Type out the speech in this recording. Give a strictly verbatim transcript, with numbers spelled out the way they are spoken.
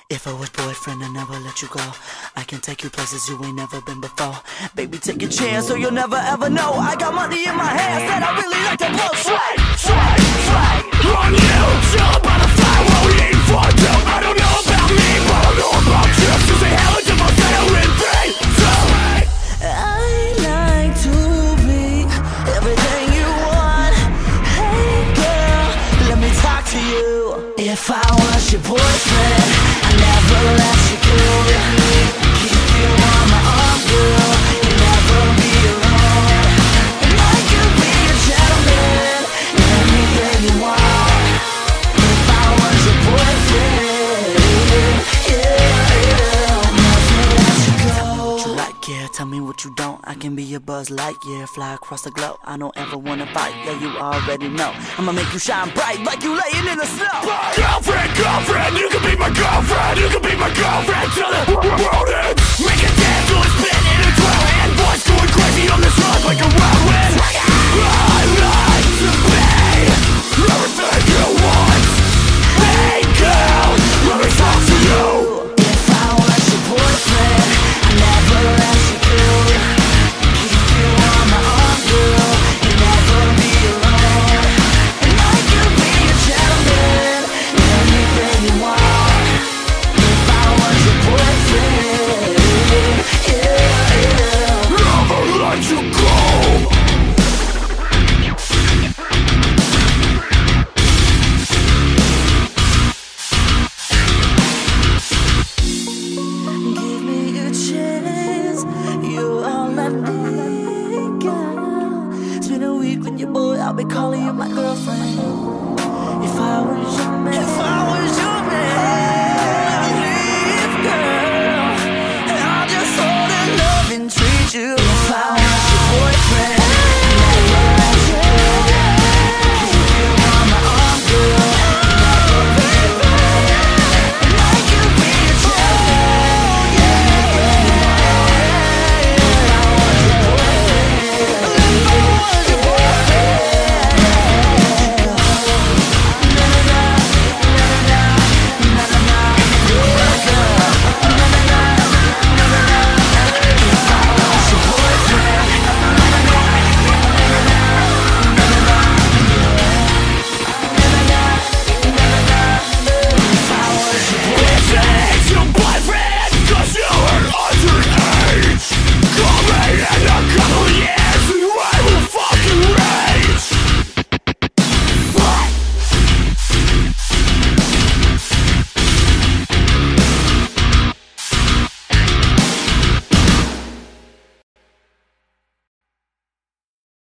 If I was boyfriend, I'd never let you go. I can take you places you ain't never been before. Baby, take a chance so you'll never ever know. I got money in my hands that I really like to blow. Sway, sway, sway. On you, chill about the fire while we eat for two. I don't know about me, but I know about you. You say hell if I fail in three, two. I like to be everything you want. Hey girl, let me talk to you. If I was your boyfriend, I'd never let you go. Keep you on my arm, girl. You'll never be alone. And I could be a gentleman, anything you want. If I was your boyfriend, yeah, yeah, never let you go. What you like, yeah, tell me what you don't. I can be your Buzz Lightyear, fly across the globe. I don't ever wanna fight, yeah, you already know. I'ma make you shine bright like you laying in the snow. Girlfriend, girlfriend, you can be my girlfriend. You can be my girlfriend till the world ends. Make a dance till it's spin in a twirl. And boys going crazy on this ride like a whirlwind. I like to be everything you want. Hey girl, let me talk to you. If I was your boyfriend, I'd never let you go. Keep you on my arm, girl. You'll never be alone. And I could be a gentleman, anything you want. If I was your boyfriend, yeah, yeah, never let you go. Give me a chance, you're all I need, girl. It's been a week with your boy, I'll be calling you my girlfriend. If I was your man, if I was your man, please, girl, and I'll just hold and love and treat you. If I was your boyfriend,